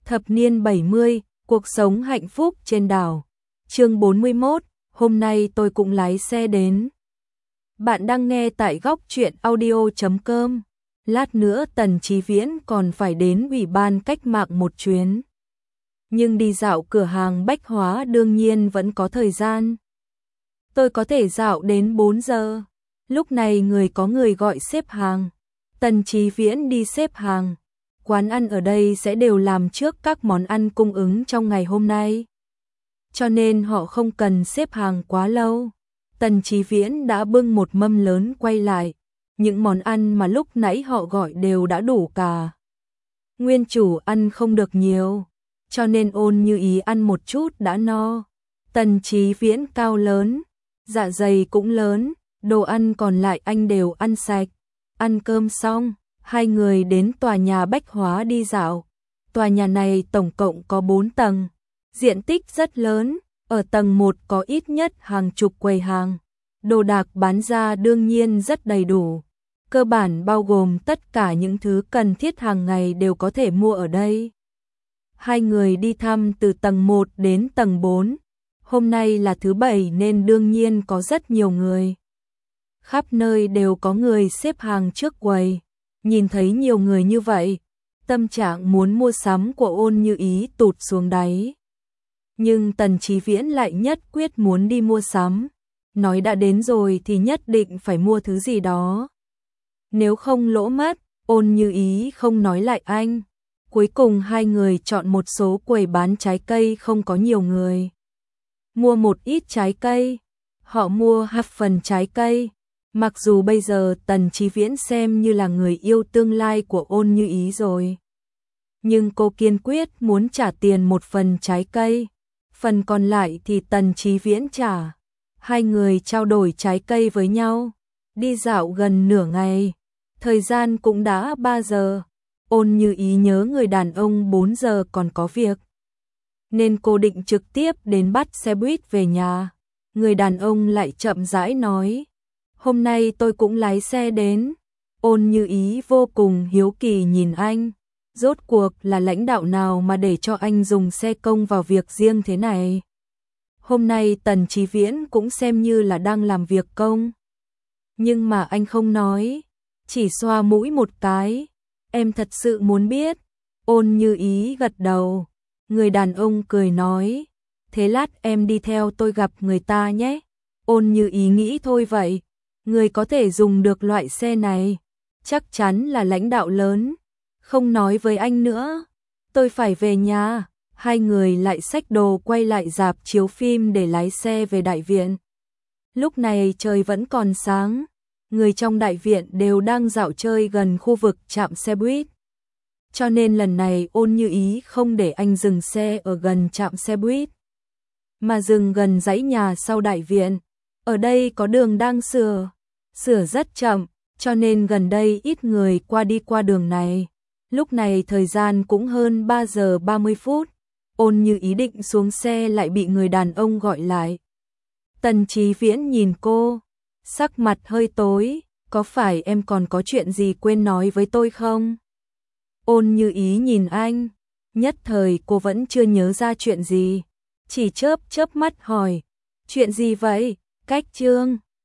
Thập niên 70, cuộc sống hạnh phúc trên đảo. Chương 41, hôm nay tôi cũng lái xe đến. Bạn đang nghe tại góc truyện audio.com. Lát nữa Tần Chí Viễn còn phải đến Ủy ban Cách mạng một chuyến. Nhưng đi dạo cửa hàng bách hóa đương nhiên vẫn có thời gian. Tôi có thể dạo đến 4 giờ. Lúc này có người gọi xếp hàng. Tần Chí Viễn đi xếp hàng. Quán ăn ở đây sẽ đều làm trước các món ăn cung ứng trong ngày hôm nay. Cho nên họ không cần xếp hàng quá lâu. Tần Chí Viễn đã bưng một mâm lớn quay lại. Những món ăn mà lúc nãy họ gọi đều đã đủ cả. Nguyên chủ ăn không được nhiều, cho nên Ôn Như Ý ăn một chút đã no. Tần Chí Viễn cao lớn, dạ dày cũng lớn, đồ ăn còn lại anh đều ăn sạch. Ăn cơm xong, hai người đến tòa nhà bách hóa đi dạo. Tòa nhà này tổng cộng có 4 tầng, diện tích rất lớn, ở tầng 1 có ít nhất hàng chục quầy hàng. Đồ đạc bán ra đương nhiên rất đầy đủ, cơ bản bao gồm tất cả những thứ cần thiết hàng ngày đều có thể mua ở đây. Hai người đi thăm từ tầng 1 đến tầng 4. Hôm nay là thứ Bảy nên đương nhiên có rất nhiều người. Khắp nơi đều có người xếp hàng trước quầy. Nhìn thấy nhiều người như vậy, tâm trạng muốn mua sắm của Ôn Như Ý tụt xuống đáy. Nhưng Tần Chí Viễn lại nhất quyết muốn đi mua sắm. Nói đã đến rồi thì nhất định phải mua thứ gì đó. Nếu không lỗ mất, Ôn Như Ý không nói lại anh. Cuối cùng hai người chọn một số quầy bán trái cây không có nhiều người. Mua một ít trái cây. Họ mua 2 phần trái cây. Mặc dù bây giờ Tần Chí Viễn xem như là người yêu tương lai của Ôn Như Ý rồi. Nhưng cô kiên quyết muốn trả tiền 1 phần trái cây. Phần còn lại thì Tần Chí Viễn trả. Hai người trao đổi trái cây với nhau. Đi dạo gần nửa ngày. Thời gian cũng đã 3 giờ. Ôn Như Ý nhớ người đàn ông 4 giờ còn có việc. Nên cô định trực tiếp đến bắt xe buýt về nhà. Người đàn ông lại chậm rãi nói. Hôm nay tôi cũng lái xe đến. Ôn Như Ý vô cùng hiếu kỳ nhìn anh. Rốt cuộc là lãnh đạo nào mà để cho anh dùng xe công vào việc riêng thế này? Hôm nay Tần Chí Viễn cũng xem như là đang làm việc công. Nhưng mà anh không nói, chỉ xoa mũi một cái. Em thật sự muốn biết. Ôn Như Ý gật đầu. Người đàn ông cười nói. Thế lát em đi theo tôi gặp người ta nhé. Ôn Như Ý nghĩ thôi vậy. Người có thể dùng được loại xe này, chắc chắn là lãnh đạo lớn. Không nói với anh nữa, tôi phải về nhà. Hai người lại xách đồ quay lại rạp chiếu phim để lái xe về đại viện. Lúc này trời vẫn còn sáng, người trong đại viện đều đang dạo chơi gần khu vực trạm xe buýt. Cho nên lần này Ôn Như Ý không để anh dừng xe ở gần trạm xe buýt, mà dừng gần dãy nhà sau đại viện. Ở đây có đường đang sửa rất chậm, cho nên gần đây ít người đi qua đường này. Lúc này thời gian cũng hơn 3 giờ 30 phút. Ôn Như Ý định xuống xe lại bị người đàn ông gọi lại. Tần Chí Viễn nhìn cô, sắc mặt hơi tối. Có phải em còn có chuyện gì quên nói với tôi không? Ôn Như Ý nhìn anh, nhất thời cô vẫn chưa nhớ ra chuyện gì. Chỉ chớp mắt hỏi, chuyện gì vậy? Cách Trương,